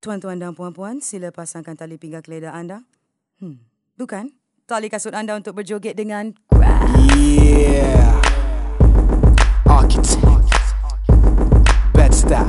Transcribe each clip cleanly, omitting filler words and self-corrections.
Tuan-tuan dan puan-puan, sila pasangkan tali pinggang keledar anda. Bukan, tali kasut anda untuk berjoget dengan Craft. Yeah. Architect. Bed-Stuy.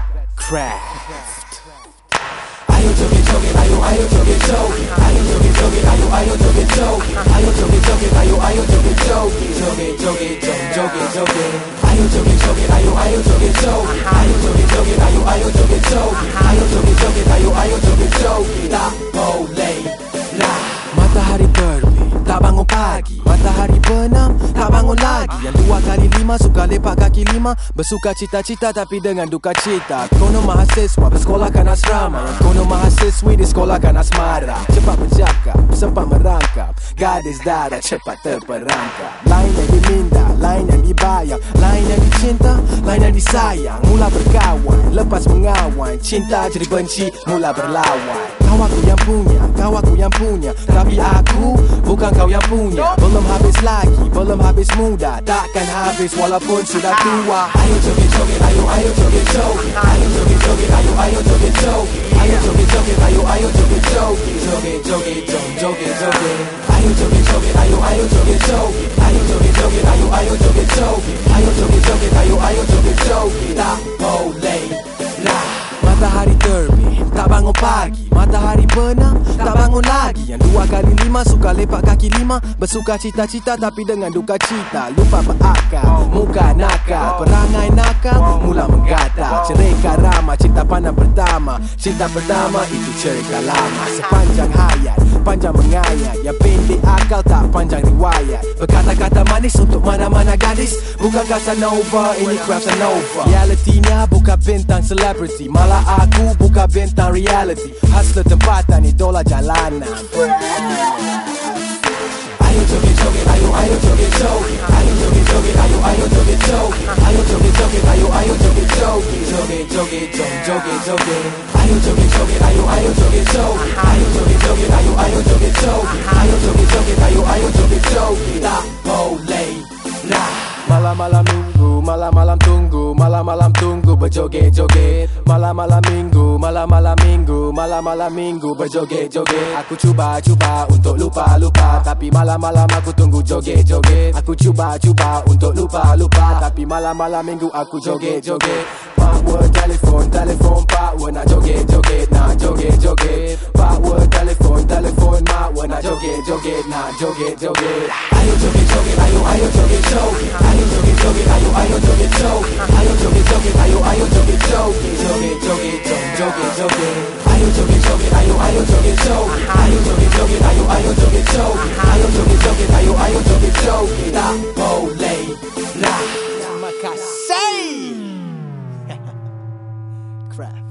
Craft. Ayo joget-joget, ayo joget-joget. Ayo joget-joget, ayo joget-joget. Ayo joget-joget, ayo joget-joget. Joget-joget, joget-joget. Ayo joget-joget, ayo joget-joget. Ayo joget-joget, ayo joget-joget. Ayo joget-joget, ayo joget-joget. Tak boleh lah. Matahari terbit, tak bangun pagi. Matahari benam, tak bangun lagi. Yang 2 kali 5 suka lepak kaki 5. Bersuka cita-cita tapi dengan duka cita. Kono mahasiswa bersekolahkan asrama. Yang kono mahasiswi disekolahkan asmara. Cepat bercakap, sempat merangkap. Gadis darah cepat terperangkap. Lain yang diminta, lain yang dibayar. Lain yang dicinta, lain yang disayang. Mula berkawan, lepas mengawan. Cinta jadi benci, mula berlawan. Kau aku yang punya, kau aku yang punya. Tapi aku bukan kau yang punya. Belum habis lagi, belum habis muda. Takkan habis walaupun sudah tua. Ayo joget-joget, ayo joget-joget. Ayo joget-joget, ayo joget-joget. Ayo joget-joget, ayo joget-joget. Joget-joget, joget-joget. Ayo joget-joget, ayo joget-joget. Ayo joget-joget, ayo joget-joget. Ayo joget-joget, ayo joget-joget. Tak boleh lah. Matahari terbit, tak bangun pagi. Matahari benam, tak bangun lagi. Yang 2 kali 5 suka lepak kaki 5. Bersuka cita-cita tapi dengan duka cita. Lupa berakal, muka nakal. Perangai nakal, mula menggatal. Cerita ramah, cinta pandang pertama. Cinta pertama itu cerita lama. Sepanjang hayat, panjang mengayat. Yang pendek akal tak panjang riwayat. Berkata-kata manis untuk mana-mana gadis. Bukan Casanova, ini Craft Sanova. Realitinya bukan bintang celebrity. Malah aku bukan bintang reality. Hustler tempatan, idola jalanan. Ayo joget-joget, ayo joget-joget. Ayo joget-joget, ayo joget-joget. Ayo joget-joget, ayo joget-joget. Joget-joget, joget-joget. Ayo joget-joget, ayo joget-joget. Ayo joget-joget, ayo joget-joget. Ayo joget-joget, ayo joget-joget. Tak boleh lah. Malam-malam minggu, malam-malam tunggu. Malam-malam tunggu berjoget-joget. Malam-malam minggu, malam-malam minggu. Malam-malam minggu berjoget-joget. Aku cuba-cuba untuk lupa-lupa. Tapi malam-malam aku tunggu joget-joget. Aku cuba-cuba untuk lupa-lupa. Tapi malam-malam minggu aku joget-joget. Power telefon, telefon power. Nak joget-joget, nak joget-joget. Power telefon, telefon power. Nak joget-joget, nak joget-joget. Ayo joget-joget, ayo joget-joget. Ayo joget-joget, ayo joget-joget. Ayo joget-joget, ayo joget-joget. Joget-joget, joget-joget. Ayo joget-joget, ayo joget-joget. Ayo joget-joget, ayo joget-joget. Ayo joget-joget, ayo joget-joget. Tak boleh lah. Terima kasih. Craft.